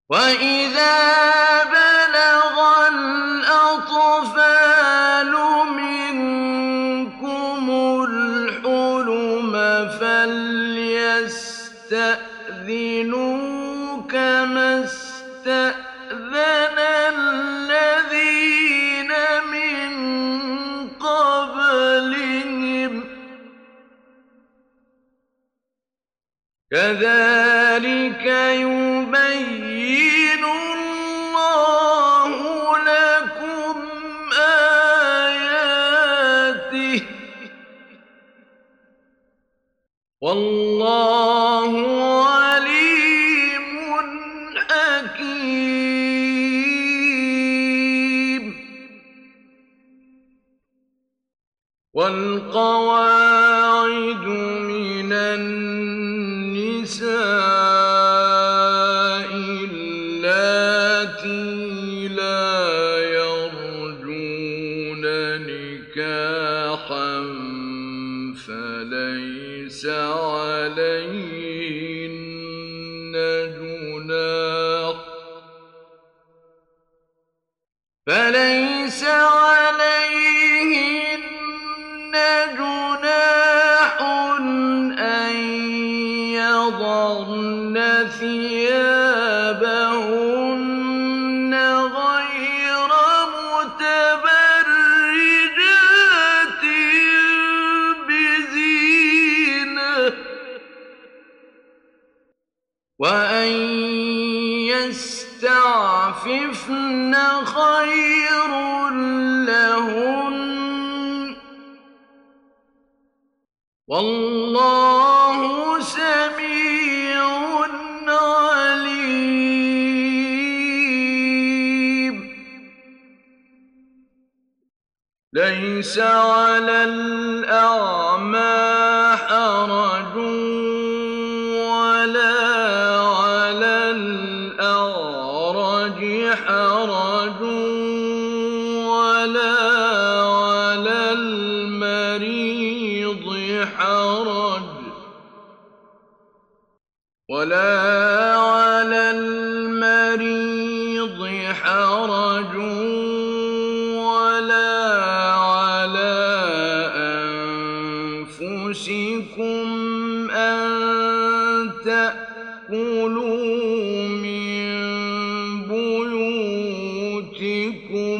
وَإِذَا بَلَغَ الْأَطْفَالُ مِنكُمُ الْحُلُمَ فَلْيَسْتَأْذِنُوا كَمَا اسْتَأْذَنَ الَّذِينَ مِن قَبْلِهِمْ ۚ كَذَٰلِكَ يُبَيِّنُ اللَّهُ لَكُمْ آيَاتِهِ ۗ وَاللَّهُ عَلِيمٌ حَكِيمٌ. وَالْقَوَاعِدُ مِنَ النِّسَاءِ اللَّاتِي لَا يَرْجُونَ نِكَاحًا فَلَيْسَ عَلَيْهِنَّ جُنَاحٌ أَن يَضَعْنَ ثِيَابَهُنَّ غَيْرَ مُتَبَرِّجَاتٍ بِزِينَةٍ ۖ وَأَن يَسْتَعْفِفْنَ خَيْرٌ لَّهُنَّ ۗ وَاللَّهُ سَمِيعٌ عَلِيمٌ. لَيْسَ عَلَى الْأَعْمَىٰ حَرَجٌ وَلَا عَلَى الْأَعْرَجِ حَرَجٌ وَلَا عَلَى الْمَرِيضِ حَرَجٌ وَلَا عَلَىٰ أَنفُسِكُمْ أَن تَأْكُلُوا مِن بُيُوتِكُمْ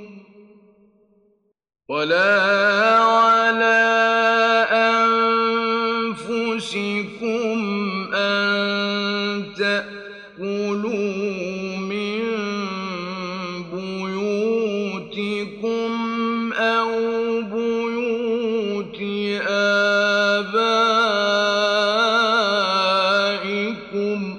أَوْ بُيُوتِ آبَائِكُمْ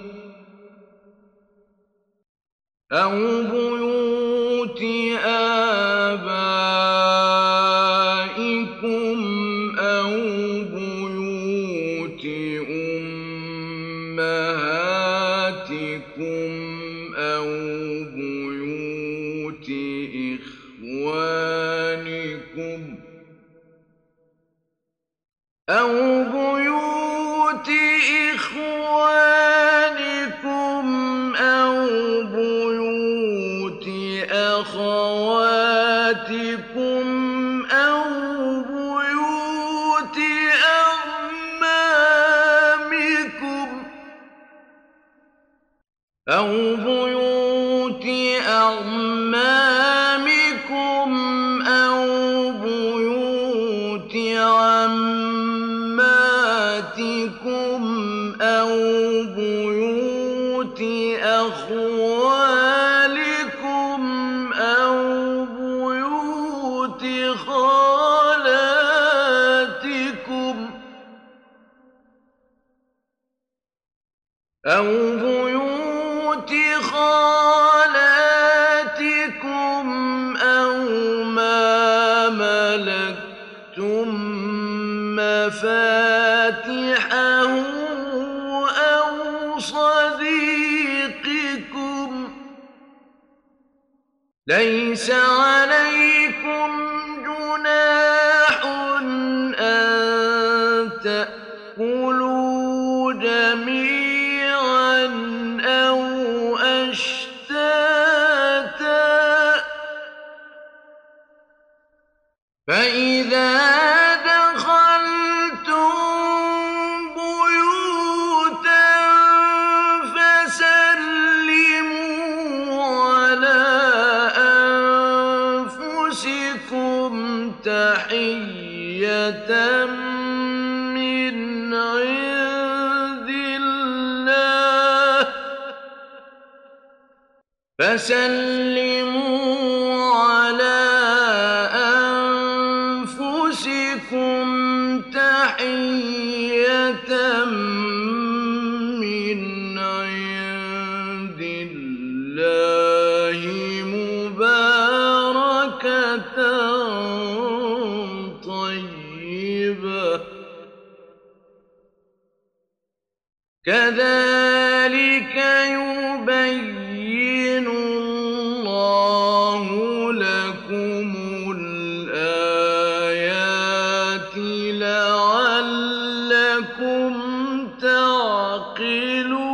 أَوْ بُيُوتِ أُمَّهَاتِكُمْ أَوْ بُيُوتِ إِخْوَانِكُمْ أَوْ بُيُوتِ أَخَوَاتِكُمْ أَوْ بُيُوتِ أَعْمَامِكُمْ أَوْ بُيُوتِ عَمَّاتِكُمْ أَوْ بُيُوتِ أَخْوَالِكُمْ أَوْ بُيُوتِ خَالَاتِكُمْ أَوْ مَا مَلَكْتُم مَّفَاتِحَهُ أَوْ صَدِيقِكُمْ ۚ لَيْسَ عَلَيْكُمْ جُنَاحٌ أَن تَأْكُلُوا جَمِيعًا أَوْ أَشْتَاتًا تحية من عند الله فسلموا على أنفسكم تحية من عند الله مباركة طيبة كذلك يبين الله لكم الآيات لعلكم تعقلون